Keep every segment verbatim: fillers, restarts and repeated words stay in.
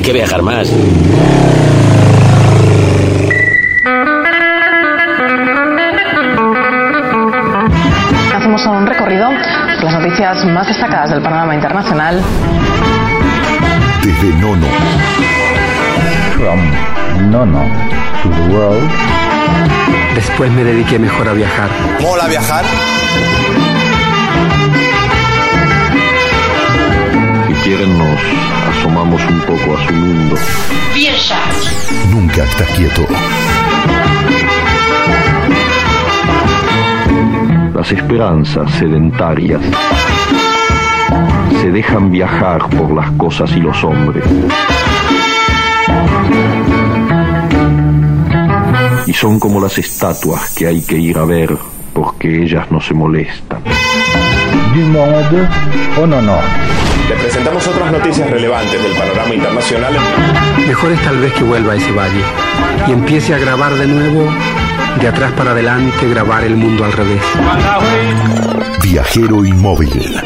que viajar más. Hacemos un recorrido por las noticias más destacadas del panorama internacional. Desde Nono. From Nono to the world. Después me dediqué mejor a viajar. ¿Mola viajar? Si quieren nos asomamos un poco a su mundo. Viajar. Nunca estás quieto. Las esperanzas sedentarias se dejan viajar por las cosas y los hombres. Y son como las estatuas que hay que ir a ver porque ellas no se molestan. Du monde o no no. Le presentamos otras noticias relevantes del panorama internacional. Mejor es tal vez que vuelva a ese valle y empiece a grabar de nuevo, de atrás para adelante, grabar el mundo al revés. Viajero inmóvil.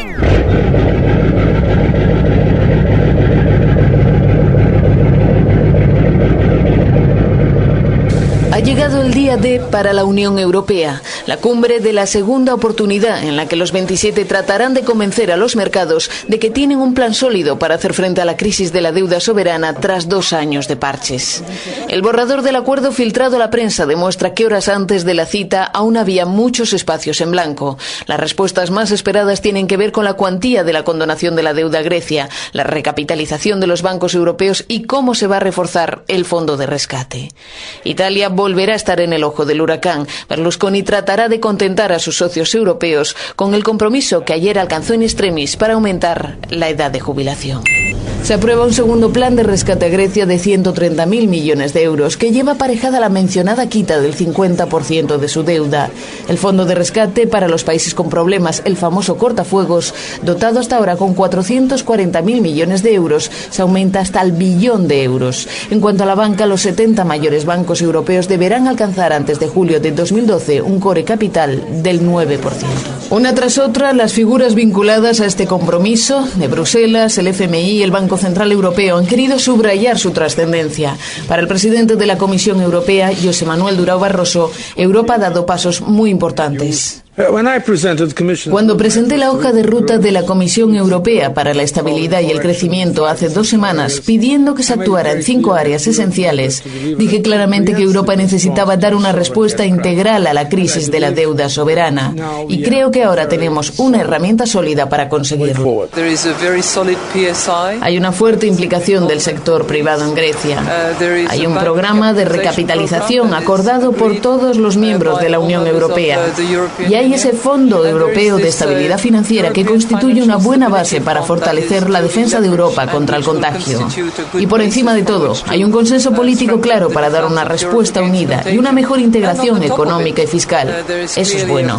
Ha llegado el día D para la Unión Europea, la cumbre de la segunda oportunidad en la que los veintisiete tratarán de convencer a los mercados de que tienen un plan sólido para hacer frente a la crisis de la deuda soberana tras dos años de parches. El borrador del acuerdo filtrado a la prensa demuestra que horas antes de la cita aún había muchos espacios en blanco. Las respuestas más esperadas tienen que ver con la cuantía de la condonación de la deuda a Grecia, la recapitalización de los bancos europeos y cómo se va a reforzar el fondo de rescate. Italia volverá a estar en el ojo del huracán. Berlusconi tratará de contentar a sus socios europeos con el compromiso que ayer alcanzó en extremis para aumentar la edad de jubilación. Se aprueba un segundo plan de rescate a Grecia de ciento treinta mil millones de euros que lleva aparejada la mencionada quita del cincuenta por ciento de su deuda. El fondo de rescate para los países con problemas, el famoso cortafuegos, dotado hasta ahora con cuatrocientos cuarenta mil millones de euros, se aumenta hasta el billón de euros. En cuanto a la banca, los setenta mayores bancos europeos deberán alcanzar antes de julio de dos mil doce un core capital del nueve por ciento. Una tras otra, las figuras vinculadas a este compromiso de Bruselas, el F M I y el Banco Central Europeo han querido subrayar su trascendencia. Para el presidente de la Comisión Europea, José Manuel Durão Barroso, Europa ha dado pasos muy importantes. Cuando presenté la hoja de ruta de la Comisión Europea para la Estabilidad y el Crecimiento hace dos semanas, pidiendo que se actuara en cinco áreas esenciales, dije claramente que Europa necesitaba dar una respuesta integral a la crisis de la deuda soberana. Y creo que ahora tenemos una herramienta sólida para conseguirlo. Hay una fuerte implicación del sector privado en Grecia. Hay un programa de recapitalización acordado por todos los miembros de la Unión Europea. Y hay ese Fondo Europeo de Estabilidad Financiera que constituye una buena base para fortalecer la defensa de Europa contra el contagio. Y por encima de todo, hay un consenso político claro para dar una respuesta unida y una mejor integración económica y fiscal. Eso es bueno.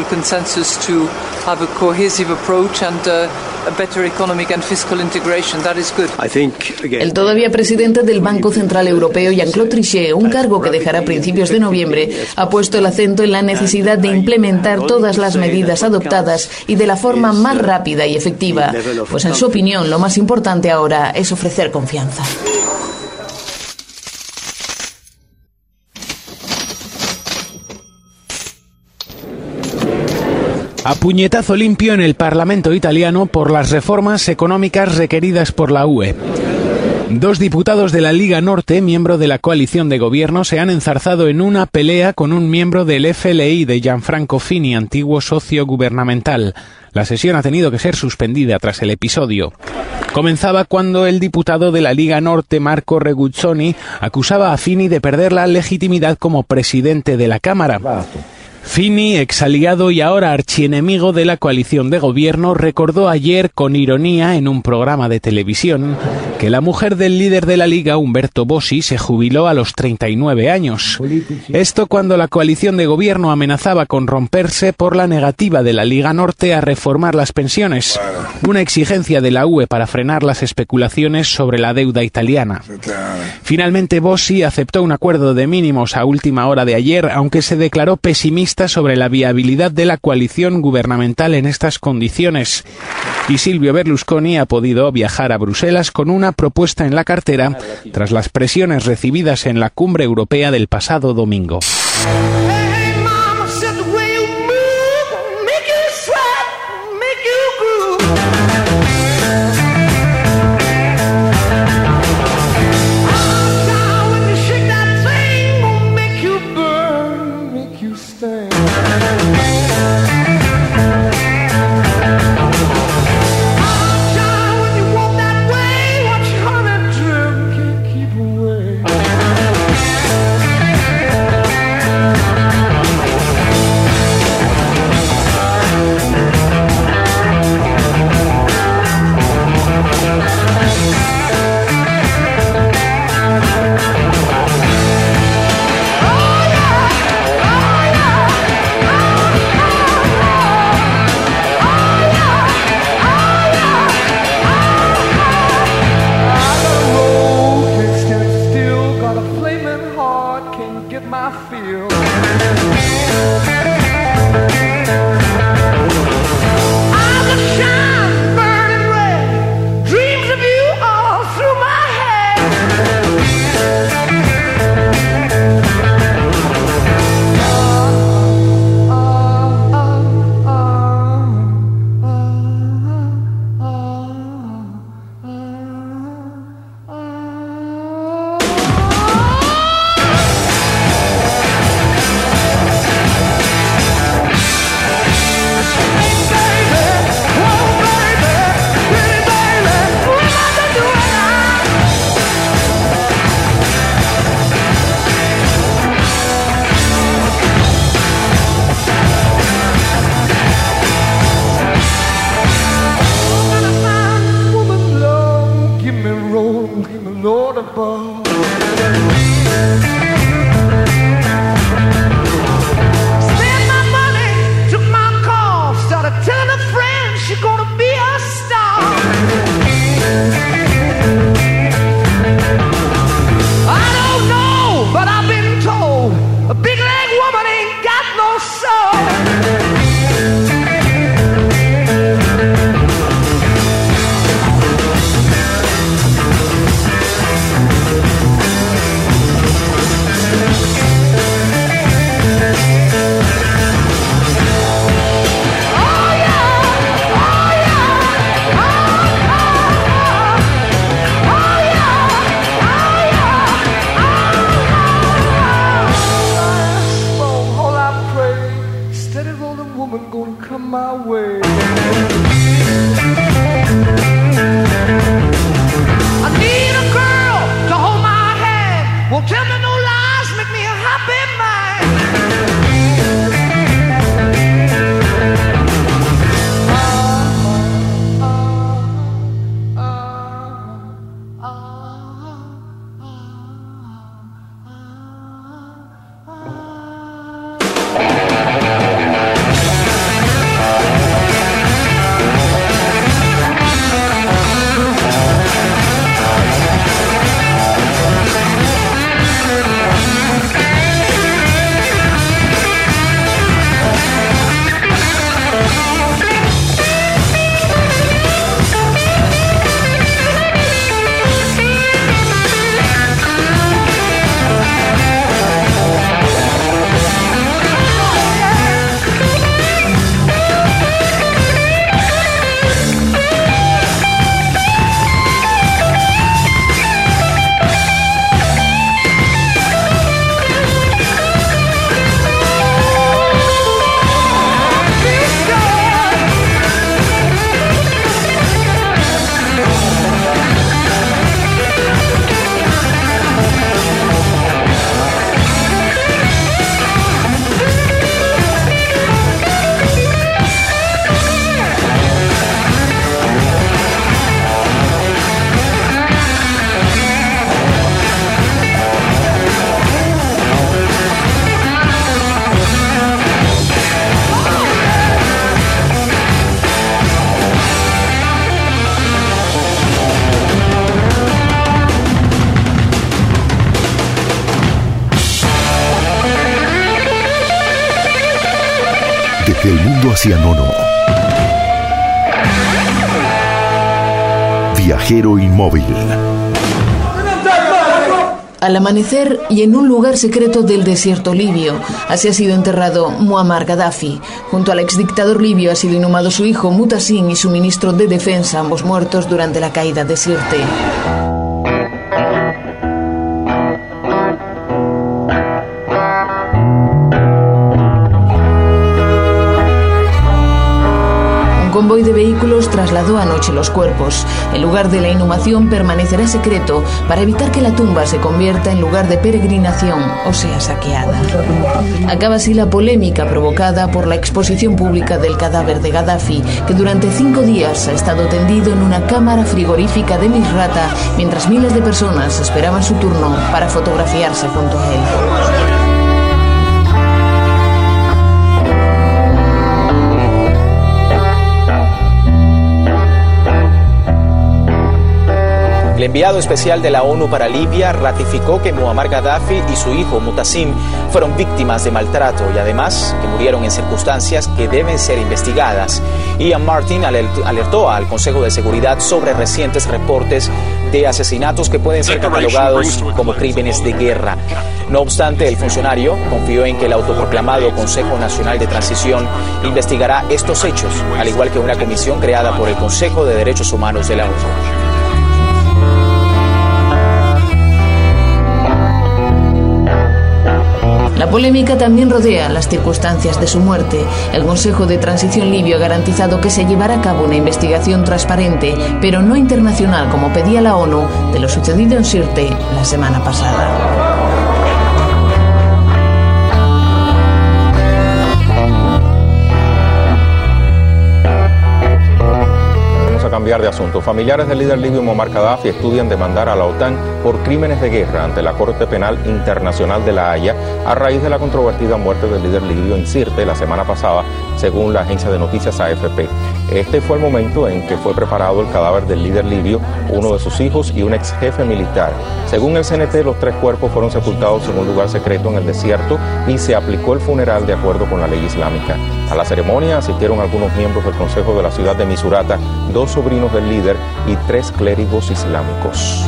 El todavía presidente del Banco Central Europeo, Jean-Claude Trichet, un cargo que dejará a principios de noviembre, ha puesto el acento en la necesidad de implementar todas las medidas adoptadas y de la forma más rápida y efectiva, pues en su opinión lo más importante ahora es ofrecer confianza. A puñetazo limpio en el Parlamento italiano por las reformas económicas requeridas por la U E. Dos diputados de la Liga Norte, miembro de la coalición de gobierno, se han enzarzado en una pelea con un miembro del F L I de Gianfranco Fini, antiguo socio gubernamental. La sesión ha tenido que ser suspendida tras el episodio. Comenzaba cuando el diputado de la Liga Norte, Marco Reguzzoni, acusaba a Fini de perder la legitimidad como presidente de la Cámara. Fini, exaliado y ahora archienemigo de la coalición de gobierno, recordó ayer con ironía en un programa de televisión que la mujer del líder de la Liga, Umberto Bossi, se jubiló a los treinta y nueve años. Esto cuando la coalición de gobierno amenazaba con romperse por la negativa de la Liga Norte a reformar las pensiones, una exigencia de la U E para frenar las especulaciones sobre la deuda italiana. Finalmente Bossi aceptó un acuerdo de mínimos a última hora de ayer, aunque se declaró pesimista sobre la viabilidad de la coalición gubernamental en estas condiciones. y Silvio Berlusconi ha podido viajar a Bruselas con una propuesta en la cartera tras las presiones recibidas en la cumbre europea del pasado domingo. Desde el mundo hacia Nono. Viajero inmóvil. Al amanecer y en un lugar secreto del desierto libio, así ha sido enterrado Muammar Gaddafi. Junto al exdictador libio ha sido inhumado su hijo Muhtasim y su ministro de defensa, ambos muertos durante la caída de Sirte. Un convoy de vehículos trasladó anoche los cuerpos. El lugar de la inhumación permanecerá secreto para evitar que la tumba se convierta en lugar de peregrinación o sea saqueada. Acaba así la polémica provocada por la exposición pública del cadáver de Gaddafi, que durante cinco días ha estado tendido en una cámara frigorífica de Misrata, mientras miles de personas esperaban su turno para fotografiarse junto a él. El enviado especial de la ONU para Libia ratificó que Muammar Gaddafi y su hijo Muhtasim fueron víctimas de maltrato y además que murieron en circunstancias que deben ser investigadas. Ian Martin alertó al Consejo de Seguridad sobre recientes reportes de asesinatos que pueden ser catalogados como crímenes de guerra. No obstante, el funcionario confió en que el autoproclamado Consejo Nacional de Transición investigará estos hechos, al igual que una comisión creada por el Consejo de Derechos Humanos de la ONU. La polémica también rodea las circunstancias de su muerte. El Consejo de Transición libio ha garantizado que se llevará a cabo una investigación transparente, pero no internacional como pedía la ONU, de lo sucedido en Sirte la semana pasada. Cambiar de asunto. Familiares del líder libio Muammar Gaddafi estudian demandar a la OTAN por crímenes de guerra ante la Corte Penal Internacional de La Haya a raíz de la controvertida muerte del líder libio en Sirte la semana pasada, según la agencia de noticias A F P. Este fue el momento en que fue preparado el cadáver del líder libio, uno de sus hijos y un ex jefe militar. Según el C N T, los tres cuerpos fueron sepultados en un lugar secreto en el desierto y se aplicó el funeral de acuerdo con la ley islámica. A la ceremonia asistieron algunos miembros del Consejo de la ciudad de Misurata, dos sobrinos del líder y tres clérigos islámicos.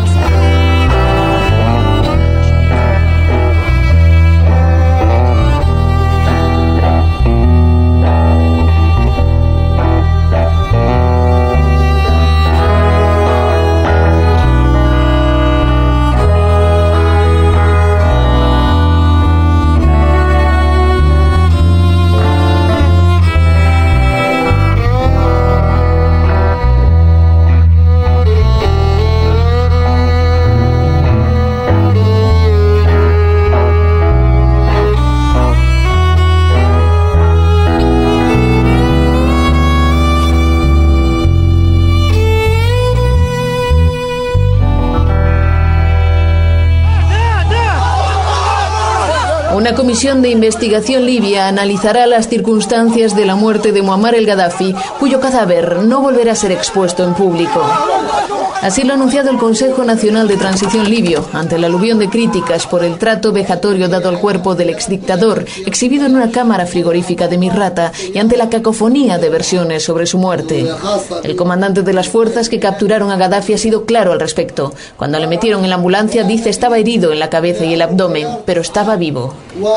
Una comisión de investigación libia analizará las circunstancias de la muerte de Muammar el Gaddafi, cuyo cadáver no volverá a ser expuesto en público. Así lo ha anunciado el Consejo Nacional de Transición libio, ante el aluvión de críticas por el trato vejatorio dado al cuerpo del exdictador, exhibido en una cámara frigorífica de Misrata, y ante la cacofonía de versiones sobre su muerte. El comandante de las fuerzas que capturaron a Gaddafi ha sido claro al respecto. Cuando le metieron en la ambulancia, dice estaba herido en la cabeza y el abdomen, pero estaba vivo.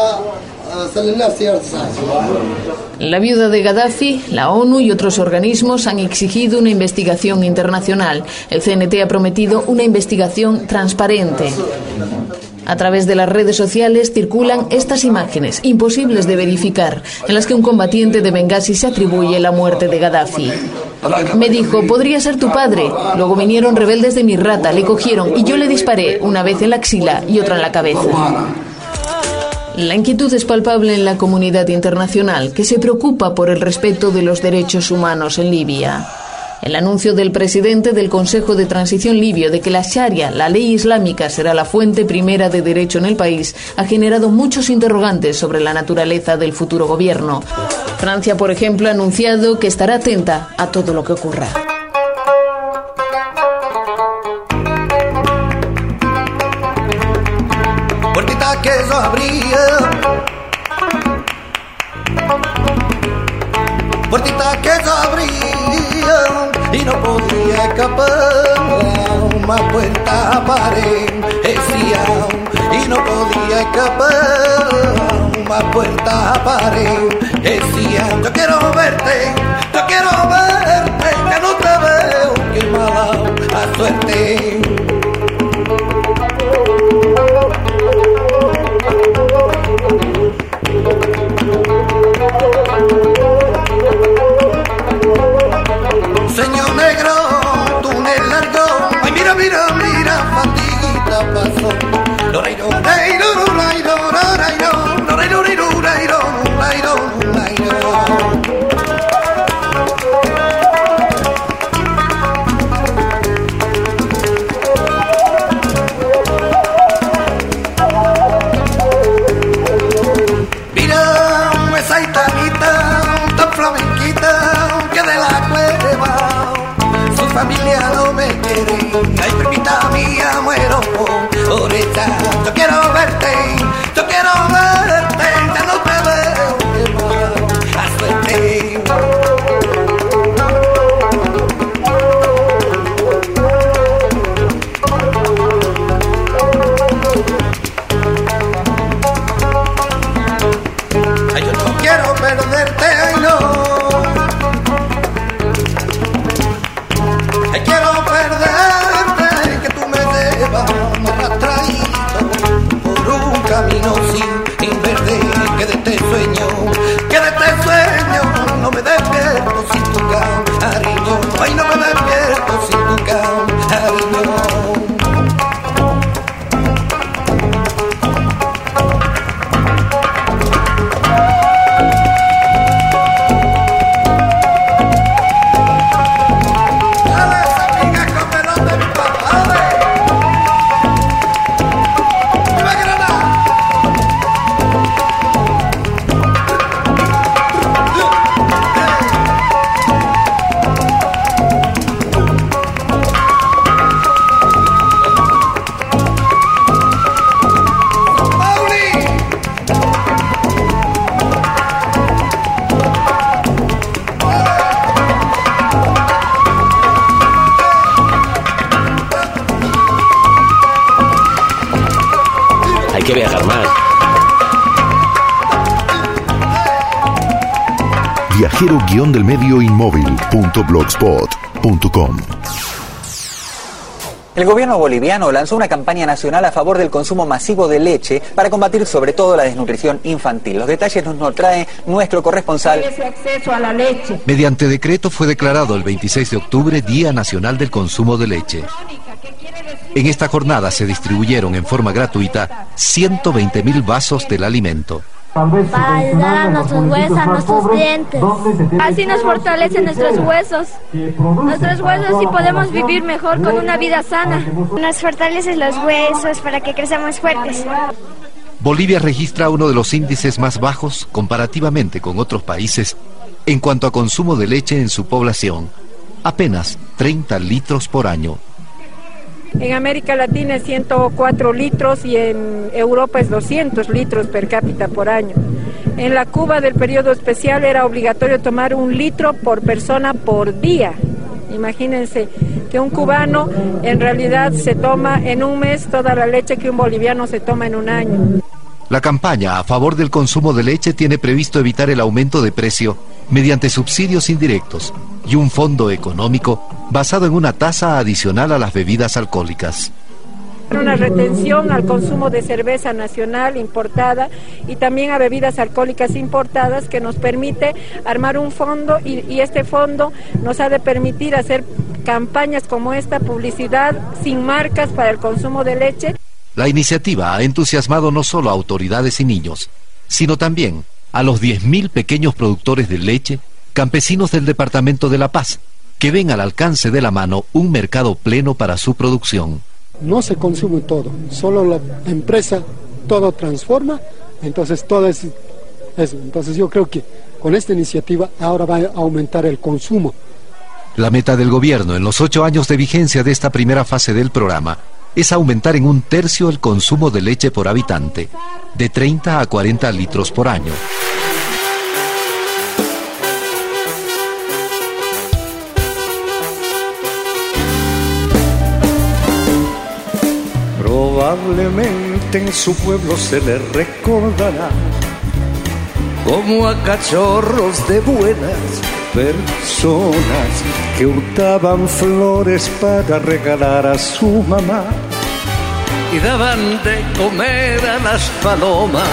La viuda de Gaddafi, la ONU y otros organismos han exigido una investigación internacional. El C N T ha prometido una investigación transparente. A través de las redes sociales circulan estas imágenes, imposibles de verificar, en las que un combatiente de Bengasi se atribuye la muerte de Gaddafi. Me dijo, podría ser tu padre. Luego vinieron rebeldes de Misrata, le cogieron y yo le disparé, una vez en la axila y otra en la cabeza. La inquietud es palpable en la comunidad internacional, que se preocupa por el respeto de los derechos humanos en Libia. El anuncio del presidente del Consejo de Transición libio de que la Sharia, la ley islámica, será la fuente primera de derecho en el país, ha generado muchos interrogantes sobre la naturaleza del futuro gobierno. Francia, por ejemplo, ha anunciado que estará atenta a todo lo que ocurra. Puertita que se abría, puertita que se abría y no podía podía escapar, más puerta a pared, decía, y no podía escapar, más puerta a pared, decía, yo quiero verte, yo quiero verte, que no te veo, que mala suerte. Señor negro, túnel largo, ay mira, mira, mira, fatiguita pasó. Lorairo, lorairo, lorairo, lorairo, lorairo, lorairo, lorairo, lorairo. Mira esa gitanita tan flamenquita que de la cueva su familia no me quiere. Ay, permita mía, muero por ella. Yo quiero verte, yo quiero verte, ya no te veo, que mala suerte. Ay, yo no quiero perderte, ay no. Ay, quiero perderte, que tú me llevas arrastradito por un camino sin, sin verde, que de este sueño, que de este sueño no me despierto sin tu cariño. Ay, no me despierto sin tu cariño. Hay que viajar más. Viajero-del-medio inmóvil punto blogspot punto com. El gobierno boliviano lanzó una campaña nacional a favor del consumo masivo de leche para combatir sobre todo la desnutrición infantil. Los detalles nos, nos trae nuestro corresponsal. Ese acceso a la leche. Mediante decreto fue declarado el veintiséis de octubre Día Nacional del Consumo de Leche. En esta jornada se distribuyeron en forma gratuita ciento veinte mil vasos del alimento. Para ayudar a nuestros huesos, a nuestros dientes. Así nos fortalecen nuestros huesos. Nuestros huesos y podemos vivir mejor con una vida sana. Nos fortalecen los huesos para que crezcamos fuertes. Bolivia registra uno de los índices más bajos comparativamente con otros países en cuanto a consumo de leche en su población. Apenas treinta litros por año. En América Latina es ciento cuatro litros y en Europa es doscientos litros per cápita por año. En la Cuba del periodo especial era obligatorio tomar un litro por persona por día. Imagínense que un cubano en realidad se toma en un mes toda la leche que un boliviano se toma en un año. La campaña a favor del consumo de leche tiene previsto evitar el aumento de precio mediante subsidios indirectos y un fondo económico basado en una tasa adicional a las bebidas alcohólicas. Una retención al consumo de cerveza nacional importada y también a bebidas alcohólicas importadas que nos permite armar un fondo y, y este fondo nos ha de permitir hacer campañas como esta, publicidad sin marcas para el consumo de leche. La iniciativa ha entusiasmado no solo a autoridades y niños, sino también a los diez mil pequeños productores de leche, campesinos del departamento de La Paz, que ven al alcance de la mano un mercado pleno para su producción. No se consume todo, solo la empresa todo transforma, entonces todo es eso. Entonces yo creo que con esta iniciativa ahora va a aumentar el consumo. La meta del gobierno en los ocho años de vigencia de esta primera fase del programa es aumentar en un tercio el consumo de leche por habitante, de treinta a cuarenta litros por año. Probablemente en su pueblo se le recordará como a cachorros de buenas personas que hurtaban flores para regalar a su mamá y daban de comer a las palomas.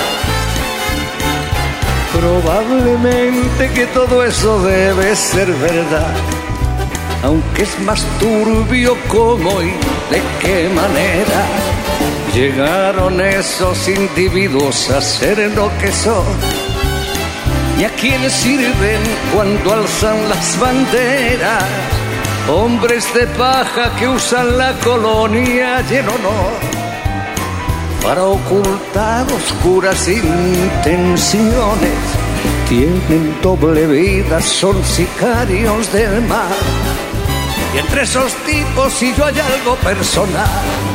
Probablemente que todo eso debe ser verdad, aunque es más turbio cómo y de qué manera llegaron esos individuos a ser lo que son y a quiénes sirven cuando alzan las banderas. Hombres de paja que usan la colonia y el honor para ocultar oscuras intenciones. Tienen doble vida, son sicarios del mar. Y entre esos tipos si yo hay algo personal.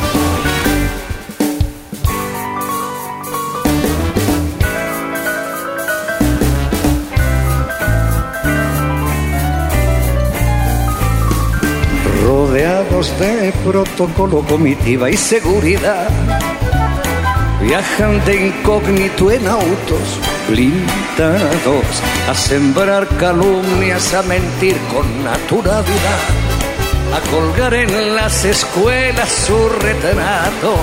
Rodeados de protocolo, comitiva y seguridad, viajan de incógnito en autos blindados a sembrar calumnias, a mentir con naturalidad, a colgar en las escuelas su retrato.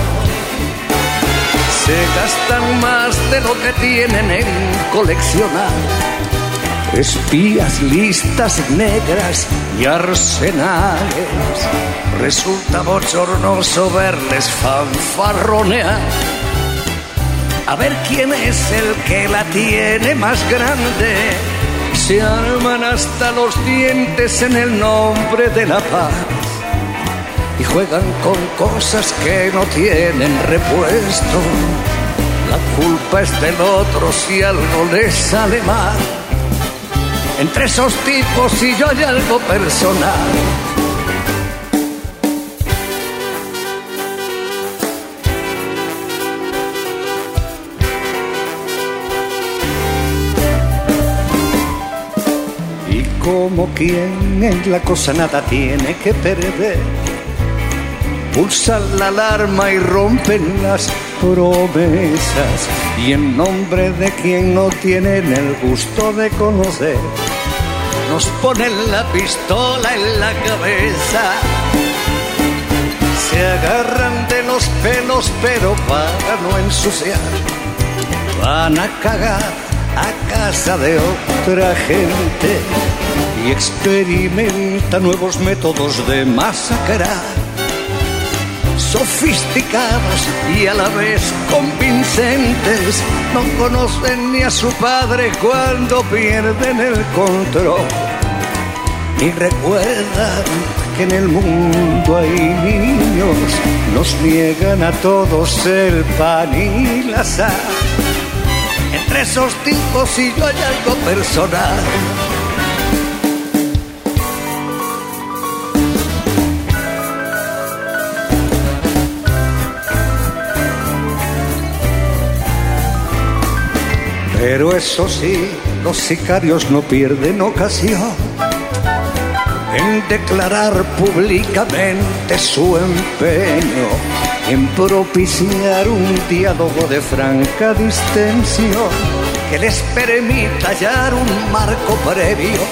Se gastan más de lo que tienen en coleccionar espías, listas negras y arsenales. Resulta bochornoso verles fanfarronear, a ver quién es el que la tiene más grande. Se arman hasta los dientes en el nombre de la paz y juegan con cosas que no tienen repuesto. La culpa es del otro si algo les sale mal. Entre esos tipos si yo hay algo personal. Y como quien en la cosa nada tiene que perder, pulsan la alarma y rompen las promesas, y en nombre de quien no tienen el gusto de conocer, nos ponen la pistola en la cabeza. Se agarran de los pelos pero para no ensuciar, van a cagar a casa de otra gente y experimentan nuevos métodos de masacrar, sofisticados y a la vez convincentes. No conocen ni a su padre cuando pierden el control, ni recuerdan que en el mundo hay niños. Nos niegan a todos el pan y la sal. Entre esos tipos y yo hay algo personal. Pero eso sí, los sicarios no pierden ocasión en declarar públicamente su empeño en propiciar un diálogo de franca distensión que les permita hallar un marco previo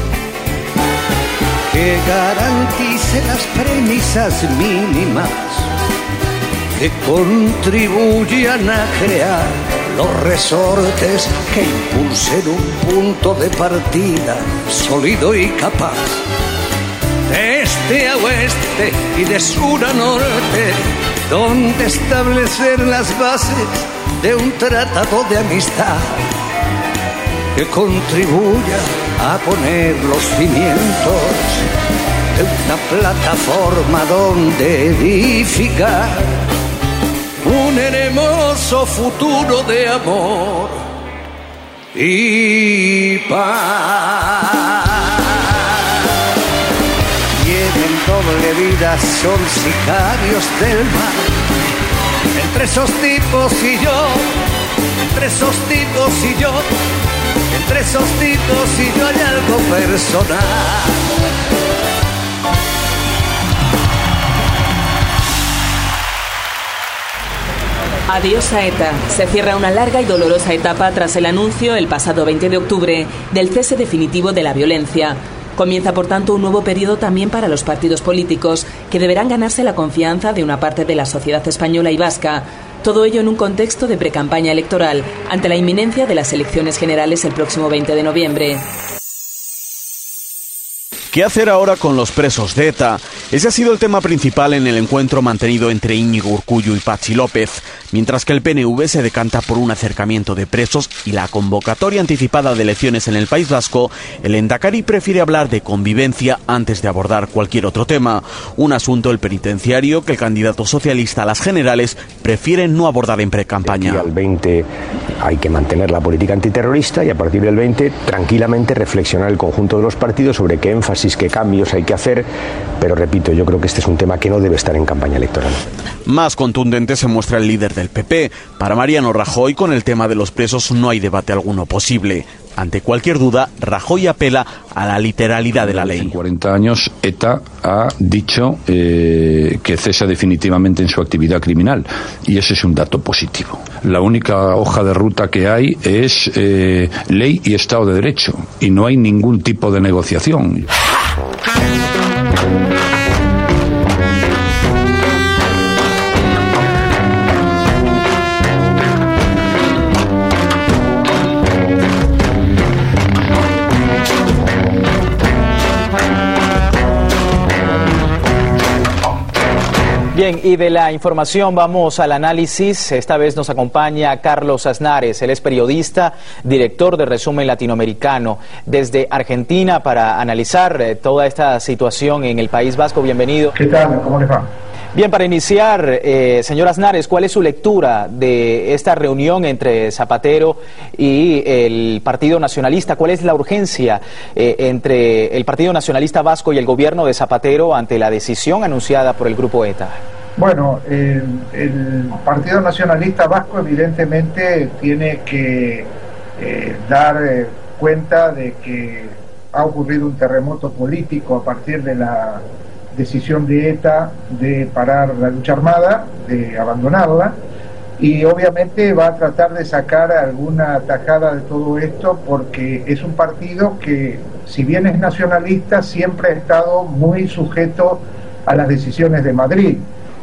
que garantice las premisas mínimas que contribuyan a crear los resortes que impulsen un punto de partida sólido y capaz, de este a oeste y de sur a norte, donde establecer las bases de un tratado de amistad que contribuya a poner los cimientos de una plataforma donde edificar un hermoso futuro de amor y paz. Tienen doble vida, son sicarios del mar. Entre esos tipos y yo, entre esos tipos y yo, entre esos tipos y yo hay algo personal. Adiós a ETA. Se cierra una larga y dolorosa etapa tras el anuncio, el pasado veinte de octubre, del cese definitivo de la violencia. Comienza, por tanto, un nuevo periodo también para los partidos políticos, que deberán ganarse la confianza de una parte de la sociedad española y vasca. Todo ello en un contexto de precampaña electoral, ante la inminencia de las elecciones generales el próximo veinte de noviembre. ¿Qué hacer ahora con los presos de ETA? Ese ha sido el tema principal en el encuentro mantenido entre Íñigo Urkullu y Patxi López, mientras que el P N V se decanta por un acercamiento de presos y la convocatoria anticipada de elecciones en el País Vasco. El Endacari prefiere hablar de convivencia antes de abordar cualquier otro tema, un asunto, el penitenciario, que el candidato socialista a las generales prefiere no abordar en precampaña. Y al veinte hay que mantener la política antiterrorista y a partir del veinte tranquilamente reflexionar el conjunto de los partidos sobre qué énfasis, qué cambios hay que hacer, pero repito, yo creo que este es un tema que no debe estar en campaña electoral. Más contundente se muestra el líder del P P. Para Mariano Rajoy, con el tema de los presos no hay debate alguno posible. Ante cualquier duda, Rajoy apela a la literalidad de la ley. En cuarenta años, ETA ha dicho eh, que cesa definitivamente en su actividad criminal, y ese es un dato positivo. La única hoja de ruta que hay es eh, ley y Estado de Derecho, y no hay ningún tipo de negociación. Bien, y de la información vamos al análisis. Esta vez nos acompaña Carlos Aznares. Él es periodista, director de Resumen Latinoamericano desde Argentina para analizar eh, toda esta situación en el País Vasco. Bienvenido. ¿Qué tal? ¿Cómo les va? Bien, para iniciar, eh, señor Aznares, ¿cuál es su lectura de esta reunión entre Zapatero y el Partido Nacionalista? ¿Cuál es la urgencia eh, entre el Partido Nacionalista Vasco y el gobierno de Zapatero ante la decisión anunciada por el grupo ETA? Bueno, eh, el Partido Nacionalista Vasco evidentemente tiene que eh, dar eh, cuenta de que ha ocurrido un terremoto político a partir de la decisión de ETA de parar la lucha armada, de abandonarla, y obviamente va a tratar de sacar alguna tajada de todo esto, porque es un partido que, si bien es nacionalista, siempre ha estado muy sujeto a las decisiones de Madrid.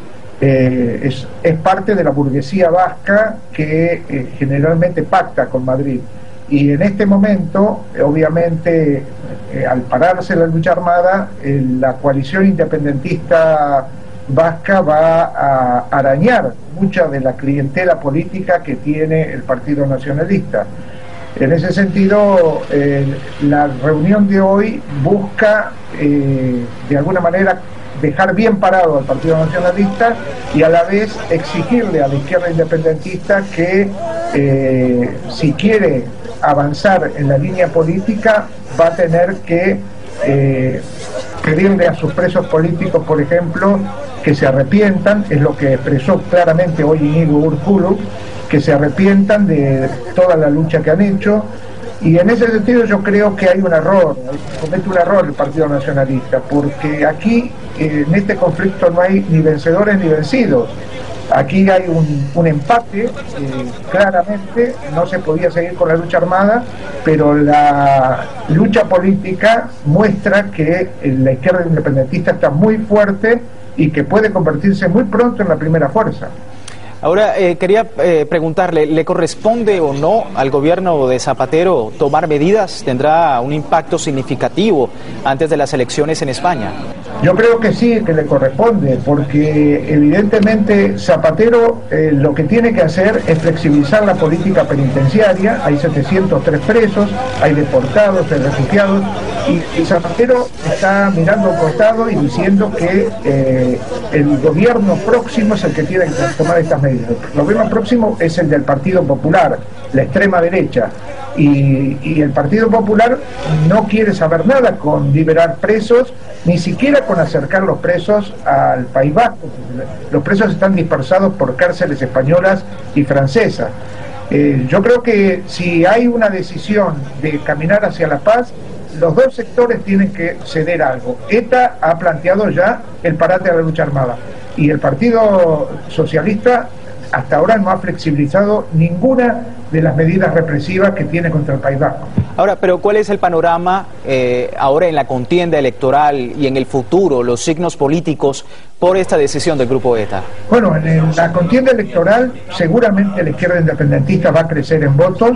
Eh, es, es parte de la burguesía vasca que eh, generalmente pacta con Madrid. Y en este momento, obviamente, eh, al pararse la lucha armada, eh, la coalición independentista vasca va a arañar mucha de la clientela política que tiene el Partido Nacionalista. En ese sentido, eh, la reunión de hoy busca, eh, de alguna manera, dejar bien parado al Partido Nacionalista y a la vez exigirle a la izquierda independentista que, eh, si quiere avanzar en la línea política, va a tener que eh, pedirle a sus presos políticos, por ejemplo, que se arrepientan, es lo que expresó claramente hoy Íñigo Urkullu, que se arrepientan de toda la lucha que han hecho. Y en ese sentido yo creo que hay un error, comete un error el Partido Nacionalista, porque aquí eh, en este conflicto no hay ni vencedores ni vencidos. Aquí hay un, un empate, eh, claramente no se podía seguir con la lucha armada, pero la lucha política muestra que la izquierda independentista está muy fuerte y que puede convertirse muy pronto en la primera fuerza. Ahora, eh, quería eh, preguntarle, ¿le corresponde o no al gobierno de Zapatero tomar medidas? ¿Tendrá un impacto significativo antes de las elecciones en España? Yo creo que sí, que le corresponde, porque evidentemente Zapatero eh, lo que tiene que hacer es flexibilizar la política penitenciaria. Hay setecientos tres presos, hay deportados, hay refugiados, y, y Zapatero está mirando al costado y diciendo que eh, el gobierno próximo es el que tiene que tomar estas medidas. El gobierno próximo es el del Partido Popular, la extrema derecha, y, y el Partido Popular no quiere saber nada con liberar presos, ni siquiera con acercar los presos al País Vasco. Los presos están dispersados por cárceles españolas y francesas. Eh, yo creo que si hay una decisión de caminar hacia la paz, los dos sectores tienen que ceder algo. ETA ha planteado ya el parate de la lucha armada, y el Partido Socialista hasta ahora no ha flexibilizado ninguna de las medidas represivas que tiene contra el País Vasco. Ahora, pero ¿cuál es el panorama eh, ahora en la contienda electoral y en el futuro, los signos políticos por esta decisión del Grupo ETA? Bueno, en la contienda electoral seguramente la izquierda independentista va a crecer en votos.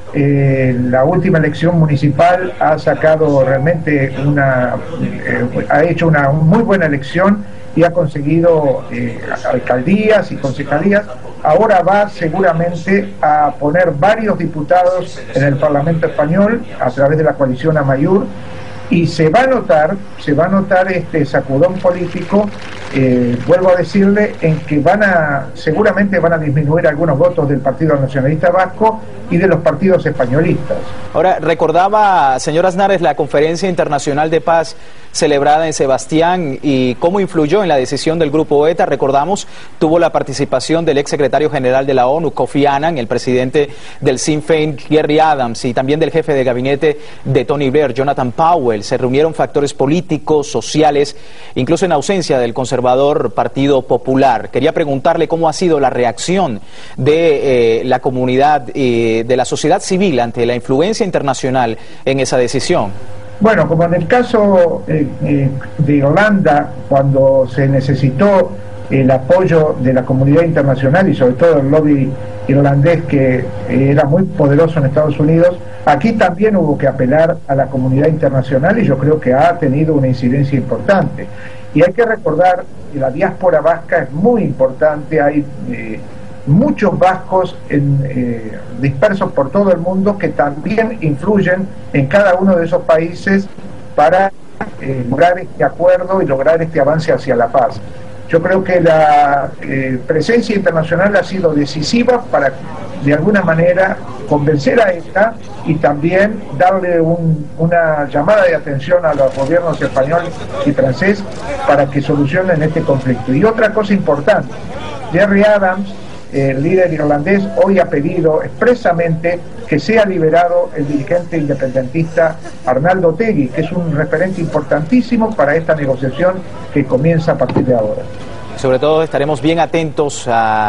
Eh, la última elección municipal ha sacado realmente una, eh, ha hecho una muy buena elección y ha conseguido eh, alcaldías y concejalías. Ahora va seguramente a poner varios diputados en el Parlamento español a través de la coalición Amaiur, y se va a notar, se va a notar este sacudón político, eh, vuelvo a decirle, en que van a, seguramente van a disminuir algunos votos del Partido Nacionalista Vasco y de los partidos españolistas. Ahora, recordaba, señor Aznares, la Conferencia Internacional de Paz celebrada en Sebastián y cómo influyó en la decisión del Grupo ETA. Recordamos, tuvo la participación del ex secretario general de la ONU, Kofi Annan, el presidente del Sinn Féin, Gerry Adams, y también del jefe de gabinete de Tony Blair, Jonathan Powell. Se reunieron factores políticos, sociales, incluso en ausencia del conservador Partido Popular. Quería preguntarle cómo ha sido la reacción de eh, la comunidad y de la sociedad civil ante la influencia internacional en esa decisión. Bueno, como en el caso eh, eh, de Irlanda, cuando se necesitó el apoyo de la comunidad internacional y sobre todo el lobby irlandés, que eh, era muy poderoso en Estados Unidos, aquí también hubo que apelar a la comunidad internacional y yo creo que ha tenido una incidencia importante. Y hay que recordar que la diáspora vasca es muy importante, hay eh, muchos vascos en, eh, dispersos por todo el mundo que también influyen en cada uno de esos países para eh, lograr este acuerdo y lograr este avance hacia la paz. Yo creo que la eh, presencia internacional ha sido decisiva para, de alguna manera, convencer a ETA y también darle un, una llamada de atención a los gobiernos español y francés para que solucionen este conflicto. Y otra cosa importante, Gerry Adams, el líder irlandés, hoy ha pedido expresamente que sea liberado el dirigente independentista Arnaldo Otegi, que es un referente importantísimo para esta negociación que comienza a partir de ahora. Sobre todo estaremos bien atentos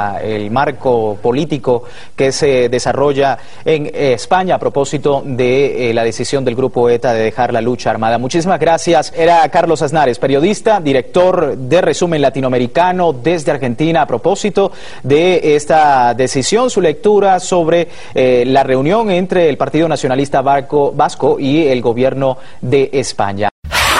al marco político que se desarrolla en España a propósito de eh, la decisión del Grupo ETA de dejar la lucha armada. Muchísimas gracias. Era Carlos Aznares, periodista, director de Resumen Latinoamericano desde Argentina, a propósito de esta decisión, su lectura sobre eh, la reunión entre el Partido Nacionalista Vasco, Vasco y el gobierno de España.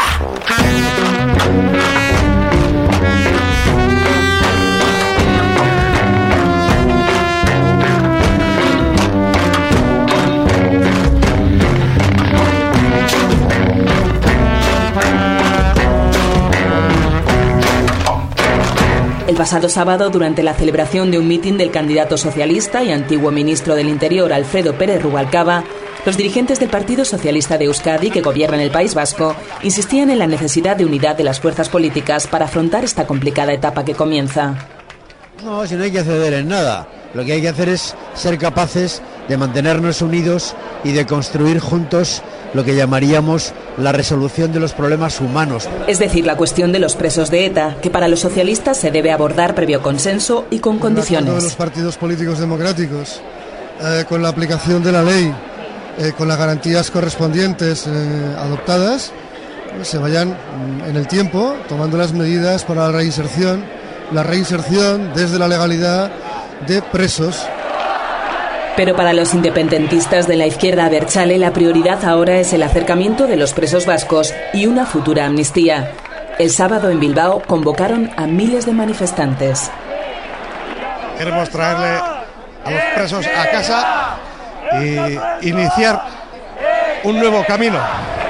El pasado sábado, durante la celebración de un mitin del candidato socialista y antiguo ministro del Interior, Alfredo Pérez Rubalcaba, los dirigentes del Partido Socialista de Euskadi, que gobierna en el País Vasco, insistían en la necesidad de unidad de las fuerzas políticas para afrontar esta complicada etapa que comienza. No, si no hay que ceder en nada. Lo que hay que hacer es ser capaces de mantenernos unidos y de construir juntos lo que llamaríamos la resolución de los problemas humanos. Es decir, la cuestión de los presos de ETA, que para los socialistas se debe abordar previo consenso y con condiciones. Con los partidos políticos democráticos, eh, con la aplicación de la ley, eh, con las garantías correspondientes eh, adoptadas, pues se vayan en el tiempo tomando las medidas para la reinserción, la reinserción desde la legalidad de presos. Pero para los independentistas de la izquierda abertzale, la prioridad ahora es el acercamiento de los presos vascos y una futura amnistía. El sábado en Bilbao convocaron a miles de manifestantes. Queremos traerle a los presos a casa y iniciar un nuevo camino.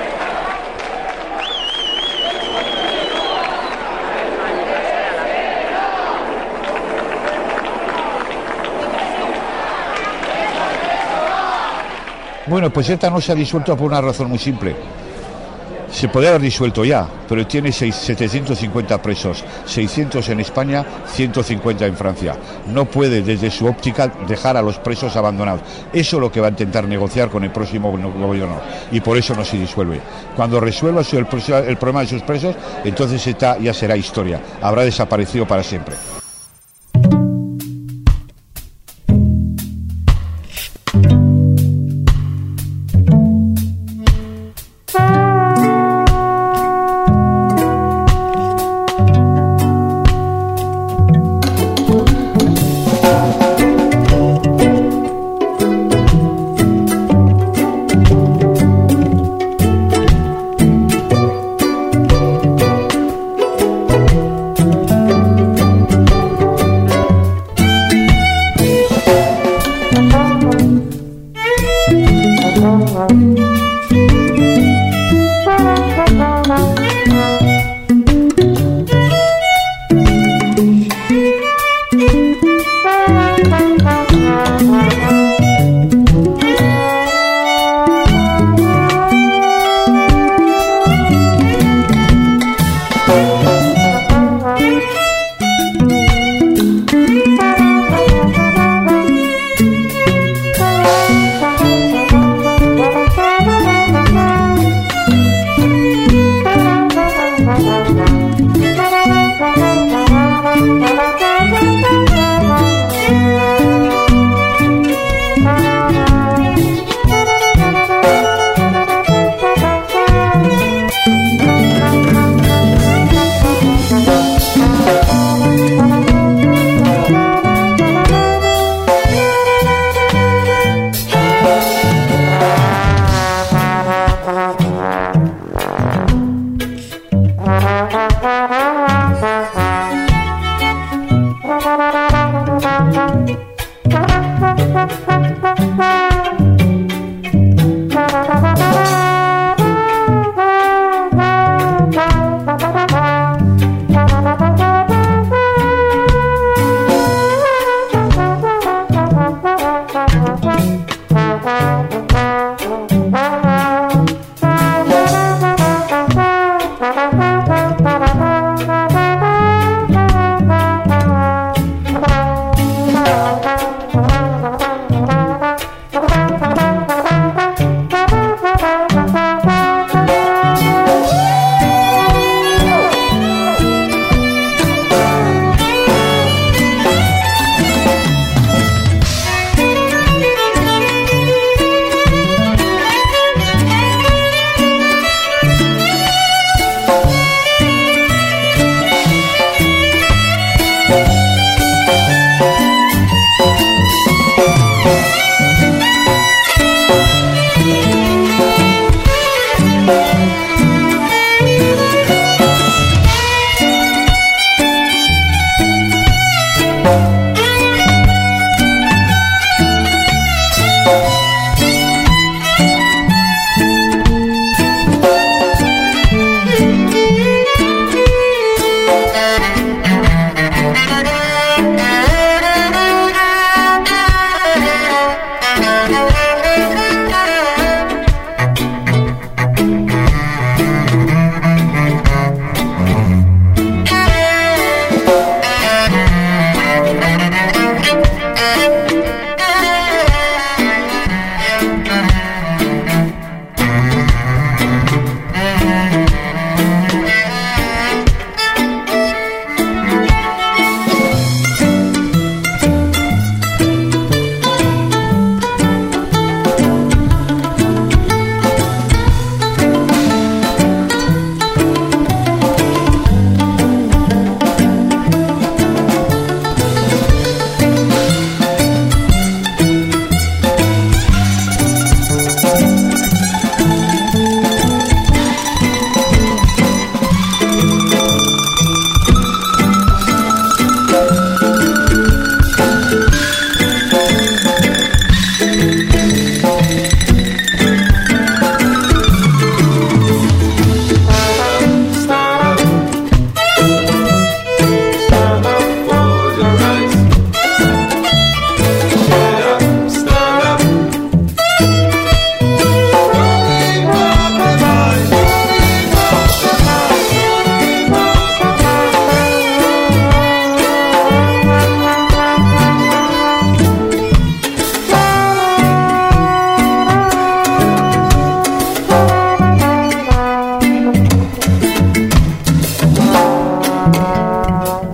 Bueno, pues ETA no se ha disuelto por una razón muy simple. Se podría haber disuelto ya, pero tiene seis, setecientos cincuenta presos, seiscientos en España, ciento cincuenta en Francia. No puede, desde su óptica, dejar a los presos abandonados. Eso es lo que va a intentar negociar con el próximo gobierno, y por eso no se disuelve. Cuando resuelva el, el problema de sus presos, entonces ETA ya será historia, habrá desaparecido para siempre.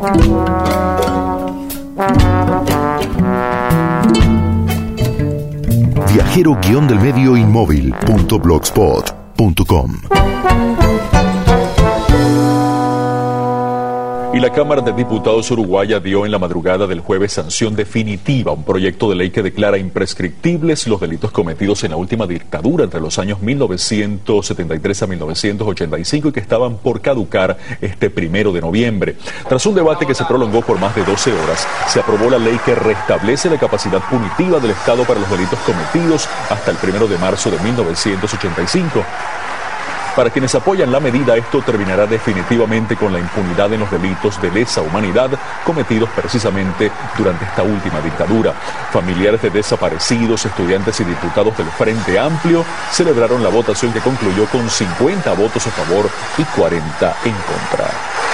Viajero-del-medio-inmóvil.blogspot punto com. Y la Cámara de Diputados uruguaya dio en la madrugada del jueves sanción definitiva a un proyecto de ley que declara imprescriptibles los delitos cometidos en la última dictadura entre los años mil novecientos setenta y tres a mil novecientos ochenta y cinco y que estaban por caducar este primero de noviembre. Tras un debate que se prolongó por más de doce horas, se aprobó la ley que restablece la capacidad punitiva del Estado para los delitos cometidos hasta el primero de marzo de mil novecientos ochenta y cinco. Para quienes apoyan la medida, esto terminará definitivamente con la impunidad en los delitos de lesa humanidad cometidos precisamente durante esta última dictadura. Familiares de desaparecidos, estudiantes y diputados del Frente Amplio celebraron la votación que concluyó con cincuenta votos a favor y cuarenta en contra.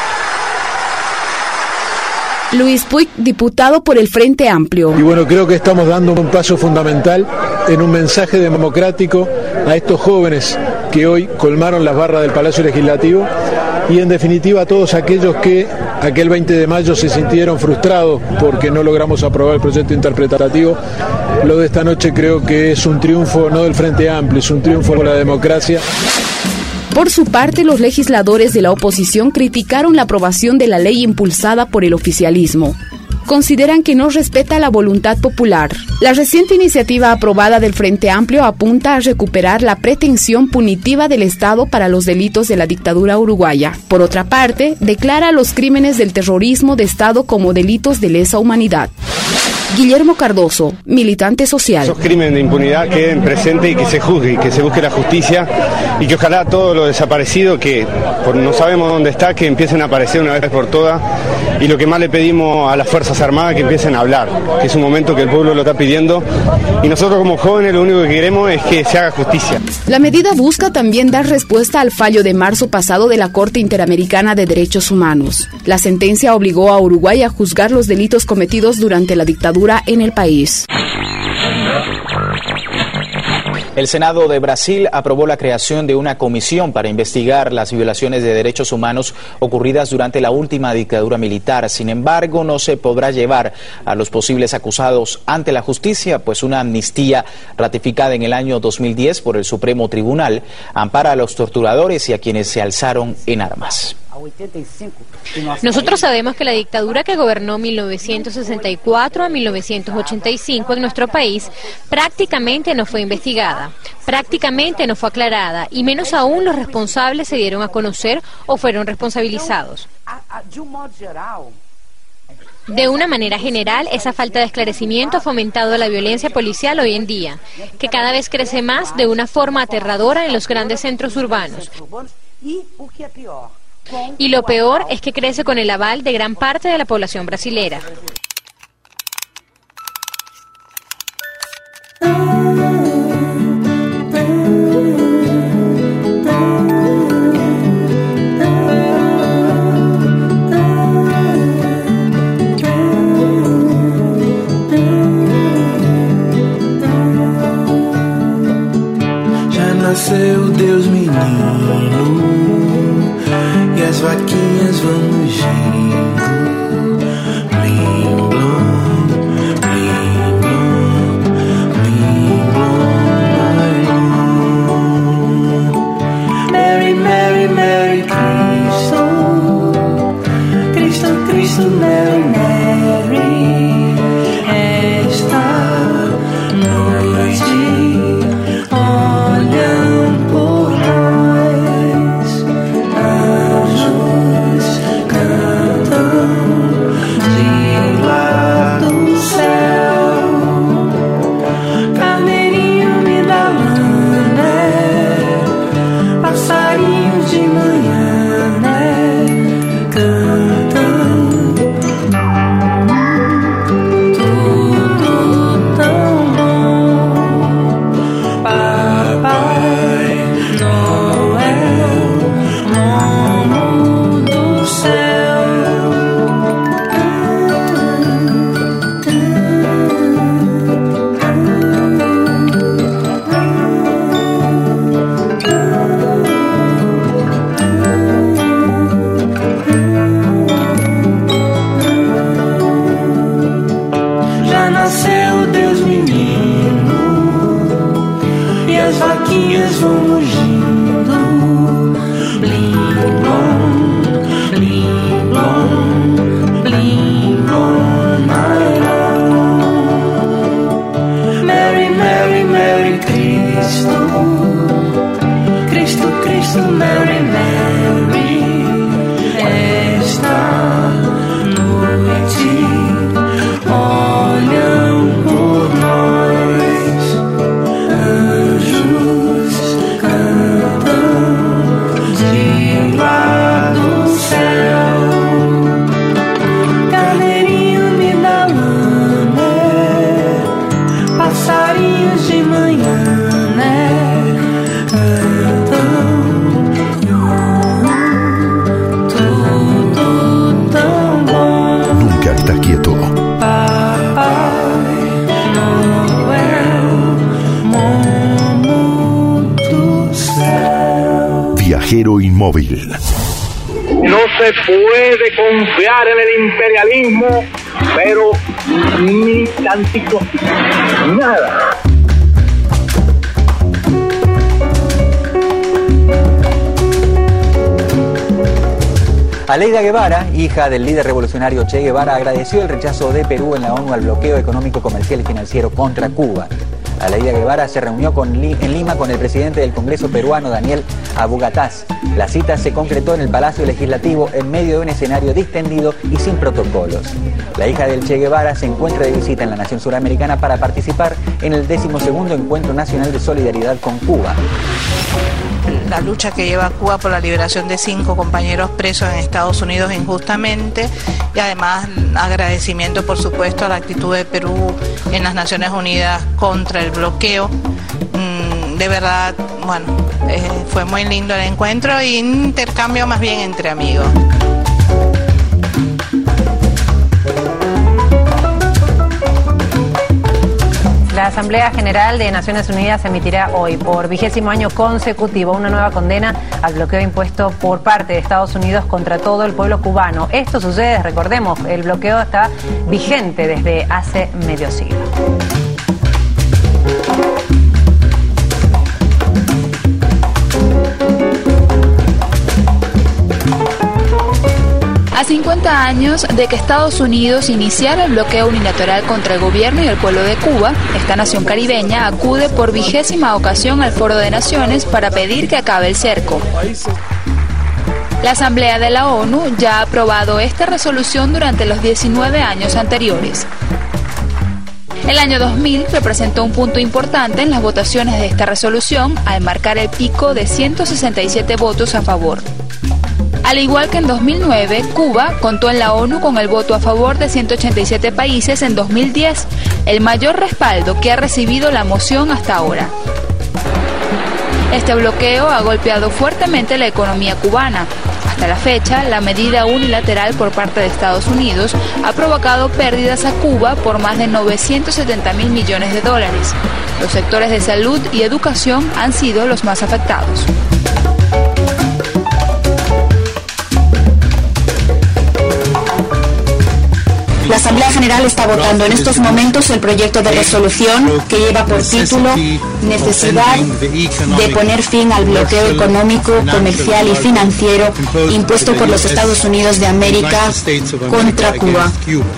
Luis Puig, diputado por el Frente Amplio. Y bueno, creo que estamos dando un paso fundamental en un mensaje democrático a estos jóvenes que hoy colmaron las barras del Palacio Legislativo y en definitiva a todos aquellos que aquel veinte de mayo se sintieron frustrados porque no logramos aprobar el proyecto interpretativo. Lo de esta noche creo que es un triunfo no del Frente Amplio, es un triunfo por la democracia. Por su parte, los legisladores de la oposición criticaron la aprobación de la ley impulsada por el oficialismo. Consideran que no respeta la voluntad popular. La reciente iniciativa aprobada del Frente Amplio apunta a recuperar la pretensión punitiva del Estado para los delitos de la dictadura uruguaya. Por otra parte, declara los crímenes del terrorismo de Estado como delitos de lesa humanidad. Guillermo Cardoso, militante social. Esos crímenes de impunidad queden presentes y que se juzgue y que se busque la justicia y que ojalá todos los desaparecidos que por no sabemos dónde está, que empiecen a aparecer una vez por todas, y lo que más le pedimos a las Fuerzas Armadas, que empiecen a hablar, que es un momento que el pueblo lo está pidiendo y nosotros como jóvenes lo único que queremos es que se haga justicia. La medida busca también dar respuesta al fallo de marzo pasado de la Corte Interamericana de Derechos Humanos. La sentencia obligó a Uruguay a juzgar los delitos cometidos durante la dictadura en el país. El Senado de Brasil aprobó la creación de una comisión para investigar las violaciones de derechos humanos ocurridas durante la última dictadura militar. Sin embargo, no se podrá llevar a los posibles acusados ante la justicia, pues una amnistía ratificada en el año dos mil diez por el Supremo Tribunal ampara a los torturadores y a quienes se alzaron en armas. Nosotros sabemos que la dictadura que gobernó mil novecientos sesenta y cuatro a mil novecientos ochenta y cinco en nuestro país prácticamente no fue investigada, prácticamente no fue aclarada y menos aún los responsables se dieron a conocer o fueron responsabilizados. De una manera general, esa falta de esclarecimiento ha fomentado la violencia policial hoy en día, que cada vez crece más de una forma aterradora en los grandes centros urbanos. Y lo peor es que crece con el aval de gran parte de la población brasilera. Já nasceu Deus menino e as vaquinhas vão mugindo, blim blom, blim blom, blim blom, Mary, Mary, Mary Cristo, Cristo, Cristo, Mary, Mary, esta noite olham por nós. Passarinhos de manhã, né, cantando. Inmóvil. No se puede confiar en el imperialismo, pero ni tantito, nada. Aleida Guevara, hija del líder revolucionario Che Guevara, agradeció el rechazo de Perú en la ONU al bloqueo económico, comercial y financiero contra Cuba. Aleida Guevara se reunió con, en Lima con el presidente del Congreso peruano, Daniel Abugataz. La cita se concretó en el Palacio Legislativo en medio de un escenario distendido y sin protocolos. La hija del Che Guevara se encuentra de visita en la nación suramericana para participar en el decimosegundo Encuentro Nacional de Solidaridad con Cuba. La lucha que lleva Cuba por la liberación de cinco compañeros presos en Estados Unidos injustamente, y además agradecimiento por supuesto a la actitud de Perú en las Naciones Unidas contra el bloqueo. De verdad, bueno, eh, fue muy lindo el encuentro y un intercambio más bien entre amigos. La Asamblea General de Naciones Unidas emitirá hoy, por vigésimo año consecutivo, una nueva condena al bloqueo impuesto por parte de Estados Unidos contra todo el pueblo cubano. Esto sucede, recordemos, el bloqueo está vigente desde hace medio siglo. A cincuenta años de que Estados Unidos iniciara el bloqueo unilateral contra el gobierno y el pueblo de Cuba, esta nación caribeña acude por vigésima ocasión al Foro de Naciones para pedir que acabe el cerco. La Asamblea de la ONU ya ha aprobado esta resolución durante los diecinueve años anteriores. El año dos mil representó un punto importante en las votaciones de esta resolución al marcar el pico de ciento sesenta y siete votos a favor. Al igual que en dos mil nueve, Cuba contó en la ONU con el voto a favor de ciento ochenta y siete países en dos mil diez, el mayor respaldo que ha recibido la moción hasta ahora. Este bloqueo ha golpeado fuertemente la economía cubana. Hasta la fecha, la medida unilateral por parte de Estados Unidos ha provocado pérdidas a Cuba por más de novecientos setenta mil millones de dólares. Los sectores de salud y educación han sido los más afectados. La Asamblea General está votando en estos momentos el proyecto de resolución que lleva por título Necesidad de poner fin al bloqueo económico, comercial y financiero impuesto por los Estados Unidos de América contra Cuba.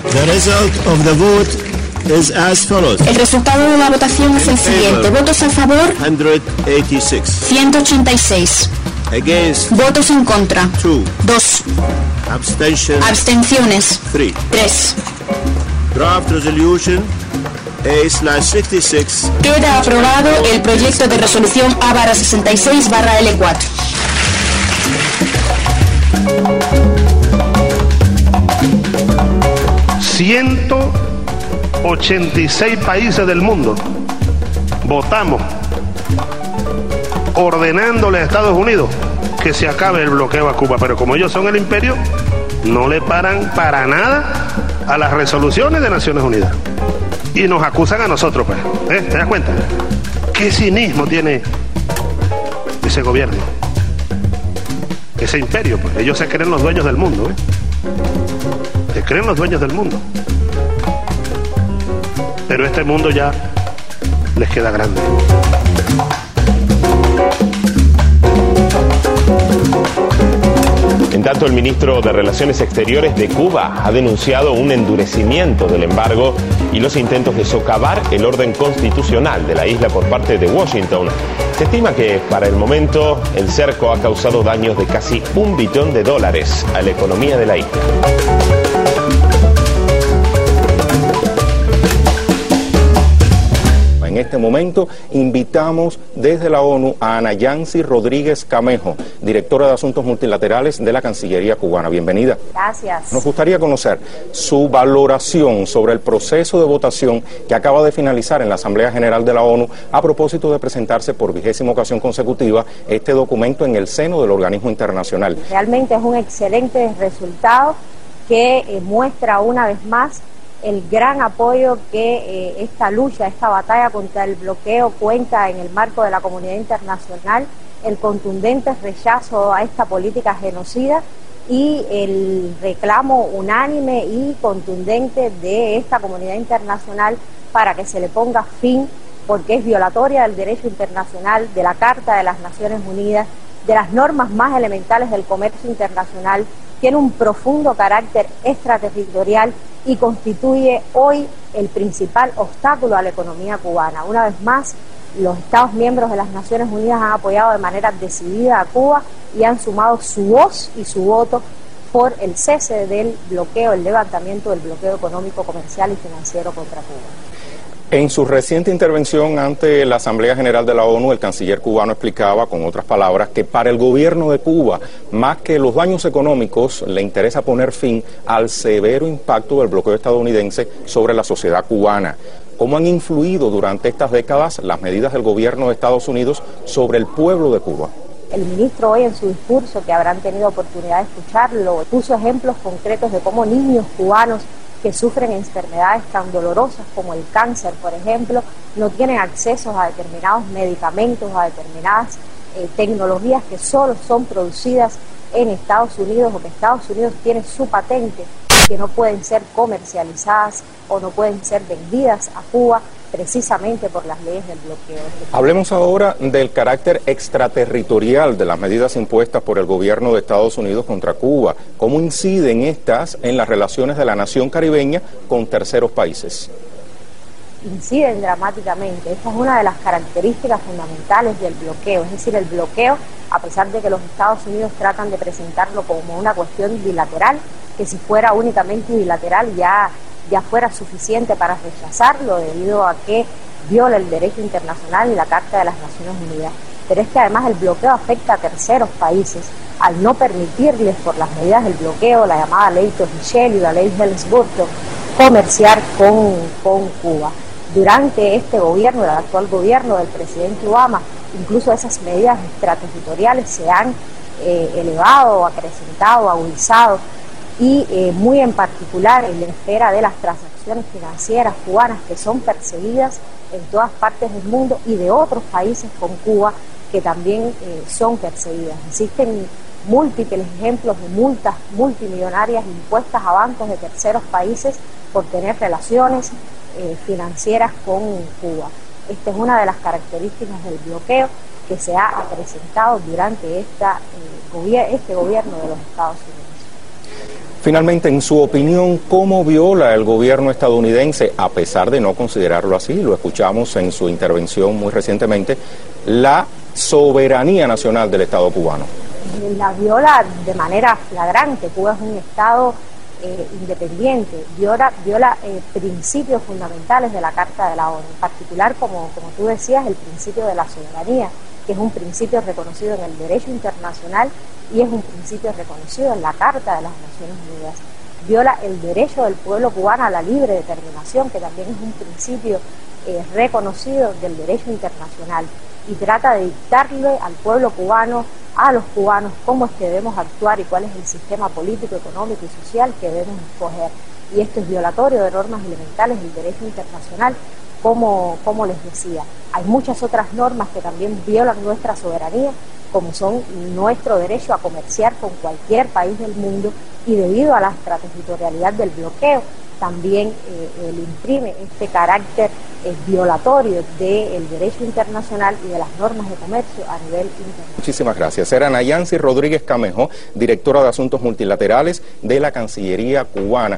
El resultado de la votación es el siguiente. Votos a favor, ciento ochenta y seis. Votos en contra, dos. Abstenciones, tres. Draft resolution A sesenta y seis. Queda aprobado el proyecto de resolución A sesenta y seis L cuatro. ciento ochenta y seis países del mundo votamos ordenándole a Estados Unidos que se acabe el bloqueo a Cuba, pero como ellos son el imperio, no le paran para nada a las resoluciones de Naciones Unidas y nos acusan a nosotros, pues. ¿Eh? ¿Te das cuenta? ¿Qué cinismo tiene ese gobierno? Ese imperio, pues. Ellos se creen los dueños del mundo, ¿eh? Se creen los dueños del mundo. Pero este mundo ya les queda grande. En tanto, el ministro de Relaciones Exteriores de Cuba ha denunciado un endurecimiento del embargo y los intentos de socavar el orden constitucional de la isla por parte de Washington. Se estima que para el momento el cerco ha causado daños de casi un billón de dólares a la economía de la isla. En este momento invitamos desde la ONU a Ana Yancy Rodríguez Camejo, directora de Asuntos Multilaterales de la Cancillería cubana. Bienvenida. Gracias. Nos gustaría conocer su valoración sobre el proceso de votación que acaba de finalizar en la Asamblea General de la ONU a propósito de presentarse por vigésima ocasión consecutiva este documento en el seno del organismo internacional. Realmente es un excelente resultado que eh, muestra una vez más el gran apoyo que eh, esta lucha, esta batalla contra el bloqueo cuenta en el marco de la comunidad internacional, el contundente rechazo a esta política genocida y el reclamo unánime y contundente de esta comunidad internacional para que se le ponga fin, porque es violatoria del derecho internacional, de la Carta de las Naciones Unidas, de las normas más elementales del comercio internacional, tiene un profundo carácter extraterritorial y constituye hoy el principal obstáculo a la economía cubana. Una vez más, los Estados miembros de las Naciones Unidas han apoyado de manera decidida a Cuba y han sumado su voz y su voto por el cese del bloqueo, el levantamiento del bloqueo económico, comercial y financiero contra Cuba. En su reciente intervención ante la Asamblea General de la ONU, el canciller cubano explicaba, con otras palabras, que para el gobierno de Cuba, más que los daños económicos, le interesa poner fin al severo impacto del bloqueo estadounidense sobre la sociedad cubana. ¿Cómo han influido durante estas décadas las medidas del gobierno de Estados Unidos sobre el pueblo de Cuba? El ministro hoy en su discurso, que habrán tenido oportunidad de escucharlo, puso ejemplos concretos de cómo niños cubanos que sufren enfermedades tan dolorosas como el cáncer, por ejemplo, no tienen acceso a determinados medicamentos, a determinadas eh, tecnologías que solo son producidas en Estados Unidos o que Estados Unidos tiene su patente, que no pueden ser comercializadas o no pueden ser vendidas a Cuba precisamente por las leyes del bloqueo. Hablemos ahora del carácter extraterritorial de las medidas impuestas por el gobierno de Estados Unidos contra Cuba. ¿Cómo inciden estas en las relaciones de la nación caribeña con terceros países? Inciden dramáticamente. Esta es una de las características fundamentales del bloqueo, es decir, el bloqueo, a pesar de que los Estados Unidos tratan de presentarlo como una cuestión bilateral, que si fuera únicamente bilateral ya, ya fuera suficiente para rechazarlo debido a que viola el derecho internacional y la Carta de las Naciones Unidas. Pero es que además el bloqueo afecta a terceros países al no permitirles, por las medidas del bloqueo, la llamada ley Torricelli, la ley Helms-Burton, comerciar con, con Cuba. Durante este gobierno, el actual gobierno del presidente Obama, incluso esas medidas extraterritoriales se han eh, elevado, acrecentado, agudizado, y eh, muy en particular en la esfera de las transacciones financieras cubanas que son perseguidas en todas partes del mundo y de otros países con Cuba que también eh, son perseguidas. Existen múltiples ejemplos de multas multimillonarias impuestas a bancos de terceros países por tener relaciones eh, financieras con Cuba. Esta es una de las características del bloqueo que se ha acrecentado durante esta, eh, gobier- este gobierno de los Estados Unidos. Finalmente, en su opinión, ¿cómo viola el gobierno estadounidense, a pesar de no considerarlo así, lo escuchamos en su intervención muy recientemente, la soberanía nacional del Estado cubano? La viola de manera flagrante. Cuba es un Estado eh, independiente, viola, viola eh, principios fundamentales de la Carta de la ONU, en particular, como, como tú decías, el principio de la soberanía, que es un principio reconocido en el derecho internacional y es un principio reconocido en la Carta de las Naciones Unidas. Viola el derecho del pueblo cubano a la libre determinación, que también es un principio eh, reconocido del derecho internacional, y trata de dictarle al pueblo cubano, a los cubanos, cómo es que debemos actuar y cuál es el sistema político, económico y social que debemos escoger. Y esto es violatorio de normas elementales del derecho internacional, como, como les decía. Hay muchas otras normas que también violan nuestra soberanía, como son nuestro derecho a comerciar con cualquier país del mundo, y debido a la extraterritorialidad del bloqueo, también eh, le imprime este carácter eh, violatorio del derecho internacional y de las normas de comercio a nivel internacional. Muchísimas gracias. Era Nayansi Rodríguez Camejo, directora de Asuntos Multilaterales de la Cancillería cubana.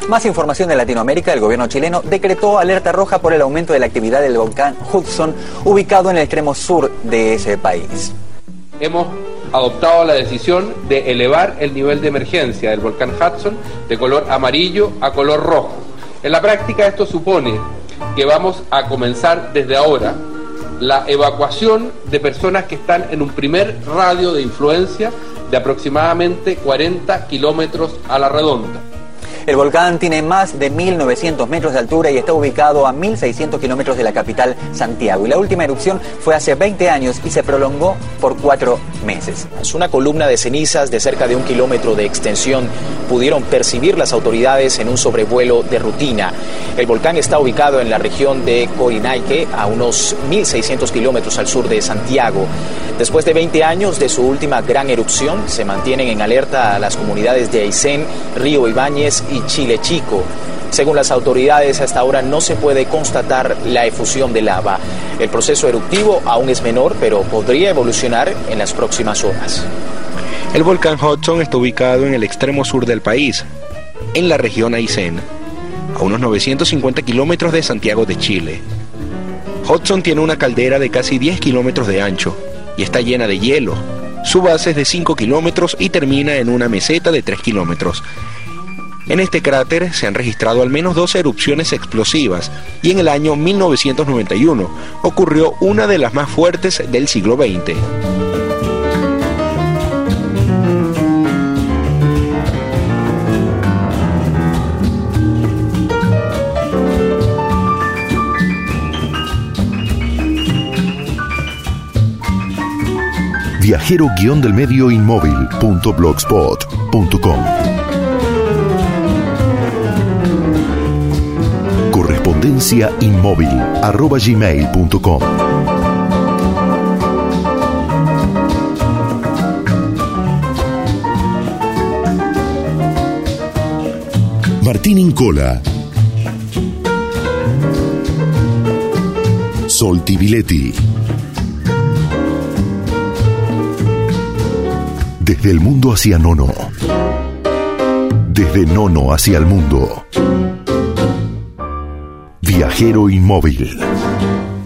Más información de Latinoamérica. El gobierno chileno decretó alerta roja por el aumento de la actividad del volcán Hudson, ubicado en el extremo sur de ese país. Hemos adoptado la decisión de elevar el nivel de emergencia del volcán Hudson de color amarillo a color rojo. En la práctica esto supone que vamos a comenzar desde ahora la evacuación de personas que están en un primer radio de influencia de aproximadamente cuarenta kilómetros a la redonda. El volcán tiene más de mil novecientos metros de altura y está ubicado a mil seiscientos kilómetros de la capital, Santiago. Y la última erupción fue hace veinte años y se prolongó por cuatro meses. Es una columna de cenizas de cerca de un kilómetro de extensión. Pudieron percibir las autoridades en un sobrevuelo de rutina. El volcán está ubicado en la región de Corinaique, a unos mil seiscientos kilómetros al sur de Santiago. Después de veinte años de su última gran erupción, se mantienen en alerta a las comunidades de Aysén, Río Ibáñez y Chile Chico. Según las autoridades, hasta ahora no se puede constatar la efusión de lava. El proceso eruptivo aún es menor, pero podría evolucionar en las próximas horas. El volcán Hudson está ubicado en el extremo sur del país, en la región Aysén, a unos novecientos cincuenta kilómetros de Santiago de Chile. Hudson tiene una caldera de casi diez kilómetros de ancho y está llena de hielo. Su base es de cinco kilómetros y termina en una meseta de tres kilómetros. En este cráter se han registrado al menos doce erupciones explosivas y en el año mil novecientos noventa y uno ocurrió una de las más fuertes del siglo veinte. Viajero-del-medio inmóvil punto blogspot punto com. Correspondencia inmóvil arroba gmail punto com. Martín Incola. Soltibiletti. Desde el mundo hacia Nono. Desde Nono hacia el mundo. Viajero inmóvil.